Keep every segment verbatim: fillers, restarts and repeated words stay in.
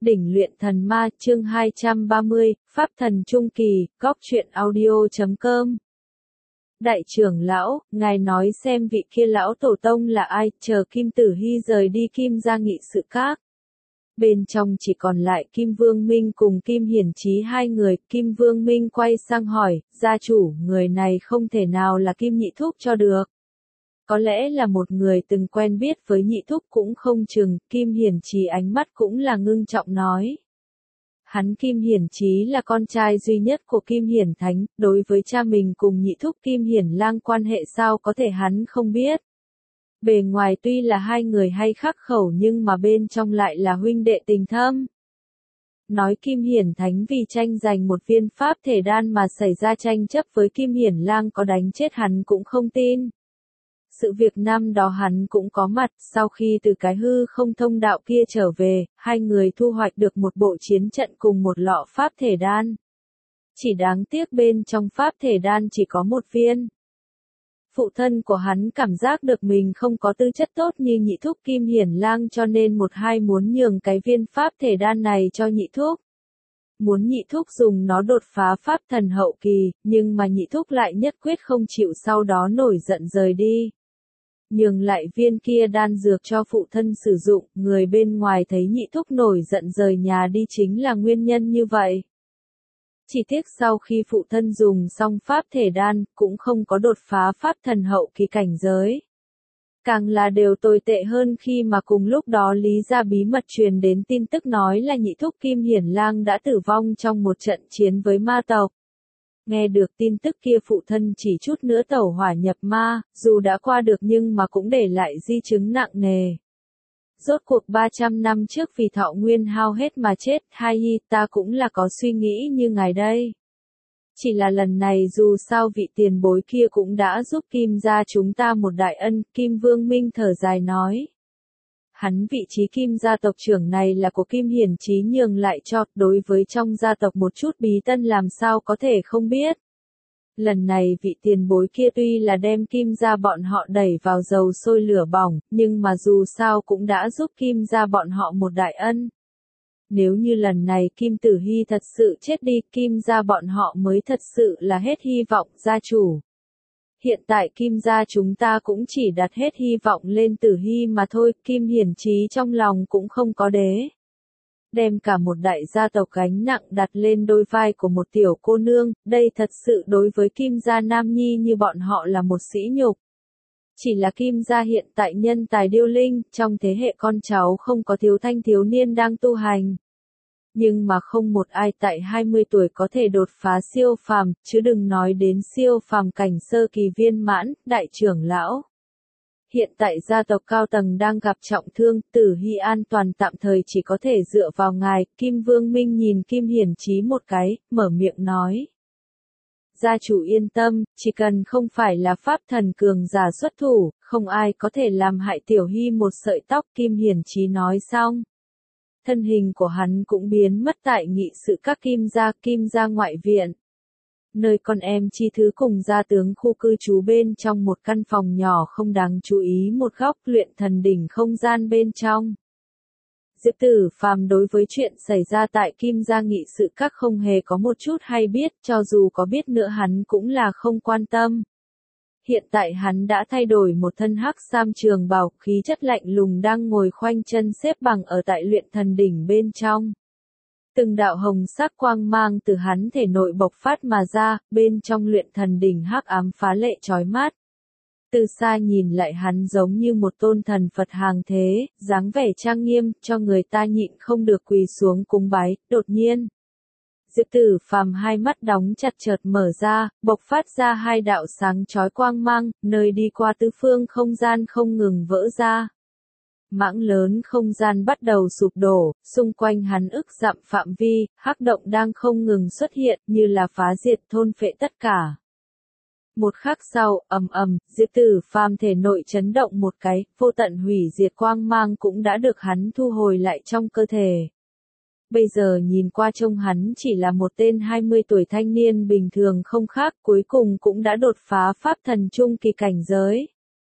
Đỉnh luyện thần ma chương hai trăm ba mươi, Pháp thần trung kỳ, góc truyện audio chấm com. Đại trưởng lão, ngài nói xem vị kia lão tổ tông là ai, chờ Kim Tử Hy rời đi Kim gia nghị sự các. Bên trong chỉ còn lại Kim Vương Minh cùng Kim Hiển Chí hai người, Kim Vương Minh quay sang hỏi, gia chủ, người này không thể nào là Kim Nhị Thúc cho được. Có lẽ là một người từng quen biết với Nhị Thúc cũng không chừng, Kim Hiển Chí ánh mắt cũng là ngưng trọng nói. Hắn Kim Hiển Chí là con trai duy nhất của Kim Hiển Thánh, đối với cha mình cùng Nhị Thúc Kim Hiển Lang quan hệ sao có thể hắn không biết. Bề ngoài tuy là hai người hay khắc khẩu nhưng mà bên trong lại là huynh đệ tình thâm. Nói Kim Hiển Thánh vì tranh giành một viên pháp thể đan mà xảy ra tranh chấp với Kim Hiển Lang có đánh chết hắn cũng không tin. Sự việc năm đó hắn cũng có mặt, sau khi từ cái hư không thông đạo kia trở về, hai người thu hoạch được một bộ chiến trận cùng một lọ pháp thể đan. Chỉ đáng tiếc bên trong pháp thể đan chỉ có một viên. Phụ thân của hắn cảm giác được mình không có tư chất tốt như Nhị Thúc Kim Hiển Lang cho nên một hai muốn nhường cái viên pháp thể đan này cho Nhị Thúc. Muốn Nhị Thúc dùng nó đột phá pháp thần hậu kỳ, nhưng mà Nhị Thúc lại nhất quyết không chịu, sau đó nổi giận rời đi. Nhường lại viên kia đan dược cho phụ thân sử dụng, người bên ngoài thấy Nhị Thúc nổi giận rời nhà đi chính là nguyên nhân như vậy. Chỉ tiếc sau khi phụ thân dùng xong pháp thể đan, cũng không có đột phá pháp thần hậu kỳ cảnh giới. Càng là đều tồi tệ hơn khi mà cùng lúc đó Lý gia bí mật truyền đến tin tức nói là Nhị Thúc Kim Hiển Lang đã tử vong trong một trận chiến với ma tộc. Nghe được tin tức kia phụ thân chỉ chút nữa tẩu hỏa nhập ma, dù đã qua được nhưng mà cũng để lại di chứng nặng nề. Rốt cuộc ba trăm năm trước vì thọ nguyên hao hết mà chết, hai hi ta cũng là có suy nghĩ như ngài đây. Chỉ là lần này dù sao vị tiền bối kia cũng đã giúp Kim gia chúng ta một đại ân, Kim Vương Minh thở dài nói. Hắn vị trí Kim gia tộc trưởng này là của Kim Hiển Chí nhường lại cho, đối với trong gia tộc một chút bí tân làm sao có thể không biết. Lần này vị tiền bối kia tuy là đem Kim gia bọn họ đẩy vào dầu sôi lửa bỏng, nhưng mà dù sao cũng đã giúp Kim gia bọn họ một đại ân. Nếu như lần này Kim Tử Hy thật sự chết đi, Kim gia bọn họ mới thật sự là hết hy vọng, gia chủ. Hiện tại Kim gia chúng ta cũng chỉ đặt hết hy vọng lên Tử Hy mà thôi, Kim Hiển Chí trong lòng cũng không có đế. Đem cả một đại gia tộc gánh nặng đặt lên đôi vai của một tiểu cô nương, đây thật sự đối với Kim gia nam nhi như bọn họ là một sỉ nhục. Chỉ là Kim gia hiện tại nhân tài điêu linh, trong thế hệ con cháu không có thiếu thanh thiếu niên đang tu hành. Nhưng mà không một ai tại hai mươi tuổi có thể đột phá siêu phàm, chứ đừng nói đến siêu phàm cảnh sơ kỳ viên mãn, đại trưởng lão. Hiện tại gia tộc cao tầng đang gặp trọng thương, Tử Hy an toàn tạm thời chỉ có thể dựa vào ngài, Kim Vương Minh nhìn Kim Hiển Chí một cái, mở miệng nói. Gia chủ yên tâm, chỉ cần không phải là pháp thần cường giả xuất thủ, không ai có thể làm hại Tiểu Hy một sợi tóc, Kim Hiển Chí nói xong. Thân hình của hắn cũng biến mất tại nghị sự các Kim gia, Kim gia ngoại viện. Nơi con em chi thứ cùng gia tướng khu cư trú bên trong một căn phòng nhỏ không đáng chú ý một góc luyện thần đỉnh không gian bên trong. Diệp Tử Phàm đối với chuyện xảy ra tại Kim gia nghị sự các không hề có một chút hay biết, cho dù có biết nữa hắn cũng là không quan tâm. Hiện tại hắn đã thay đổi một thân hắc sam trường bào, khí chất lạnh lùng đang ngồi khoanh chân xếp bằng ở tại luyện thần đỉnh bên trong. Từng đạo hồng sắc quang mang từ hắn thể nội bộc phát mà ra, bên trong luyện thần đỉnh hắc ám phá lệ chói mắt. Từ xa nhìn lại hắn giống như một tôn thần Phật hàng thế, dáng vẻ trang nghiêm, cho người ta nhịn không được quỳ xuống cúng bái, đột nhiên. Diệp Tử Phàm hai mắt đóng chặt chợt mở ra, bộc phát ra hai đạo sáng chói quang mang, nơi đi qua tứ phương không gian không ngừng vỡ ra. Mảng lớn không gian bắt đầu sụp đổ, xung quanh hắn ức dặm phạm vi, hắc động đang không ngừng xuất hiện như là phá diệt thôn phệ tất cả. Một khắc sau, ầm ầm, Diệp Tử Phàm thể nội chấn động một cái, vô tận hủy diệt quang mang cũng đã được hắn thu hồi lại trong cơ thể. Bây giờ nhìn qua trông hắn chỉ là một tên hai mươi tuổi thanh niên bình thường không khác, cuối cùng cũng đã đột phá pháp thần trung kỳ cảnh giới.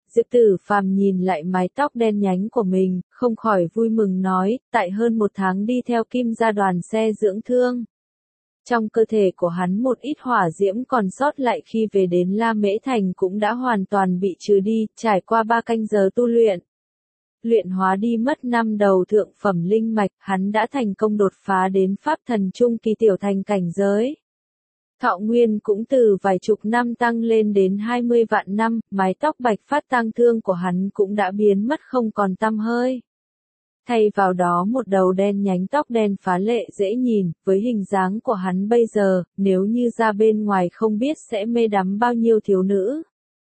Diệp Tử Phàm nhìn lại mái tóc đen nhánh của mình, không khỏi vui mừng nói, tại hơn một tháng đi theo Kim gia đoàn xe dưỡng thương. Trong cơ thể của hắn một ít hỏa diễm còn sót lại khi về đến La Mễ Thành cũng đã hoàn toàn bị trừ đi, trải qua ba canh giờ tu luyện. Luyện hóa đi mất năm đầu thượng phẩm linh mạch, hắn đã thành công đột phá đến pháp thần trung kỳ tiểu thành cảnh giới. Thọ nguyên cũng từ vài chục năm tăng lên đến hai mươi vạn năm, mái tóc bạch phát tang thương của hắn cũng đã biến mất không còn tăm hơi. Thay vào đó một đầu đen nhánh tóc đen phá lệ dễ nhìn, với hình dáng của hắn bây giờ, nếu như ra bên ngoài không biết sẽ mê đắm bao nhiêu thiếu nữ.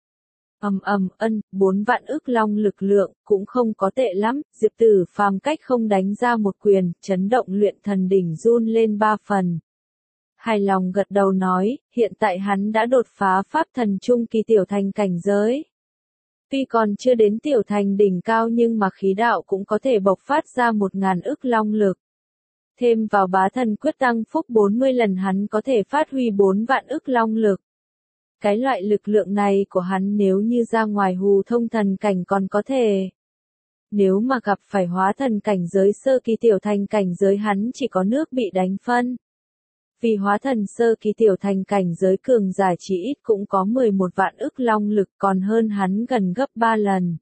Ầm ầm ân, bốn vạn ức long lực lượng, cũng không có tệ lắm, Diệp Tử Phàm cách không đánh ra một quyền, chấn động luyện thần đỉnh run lên ba phần. Hài lòng gật đầu nói, hiện tại hắn đã đột phá pháp thần trung kỳ tiểu thành cảnh giới. Tuy còn chưa đến tiểu thành đỉnh cao nhưng mà khí đạo cũng có thể bộc phát ra một ngàn ức long lực. Thêm vào bá thần quyết tăng phúc bốn mươi lần hắn có thể phát huy bốn vạn ức long lực. Cái loại lực lượng này của hắn nếu như ra ngoài hù thông thần cảnh còn có thể. Nếu mà gặp phải hóa thần cảnh giới sơ kỳ tiểu thành cảnh giới hắn chỉ có nước bị đánh phân. Vì hóa thần sơ kỳ tiểu thành cảnh giới cường giả chỉ ít cũng có mười một vạn ức long lực còn hơn hắn gần gấp ba lần.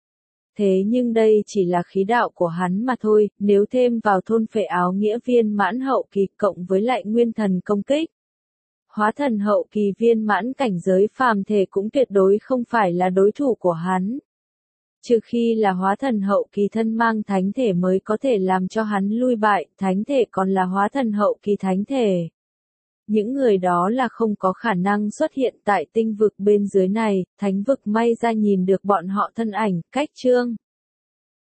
Thế nhưng đây chỉ là khí đạo của hắn mà thôi, nếu thêm vào thôn phệ áo nghĩa viên mãn hậu kỳ cộng với lại nguyên thần công kích. Hóa thần hậu kỳ viên mãn cảnh giới phàm thể cũng tuyệt đối không phải là đối thủ của hắn. Trừ khi là hóa thần hậu kỳ thân mang thánh thể mới có thể làm cho hắn lui bại, thánh thể còn là hóa thần hậu kỳ thánh thể. Những người đó là không có khả năng xuất hiện tại tinh vực bên dưới này, thánh vực may ra nhìn được bọn họ thân ảnh, cách chương.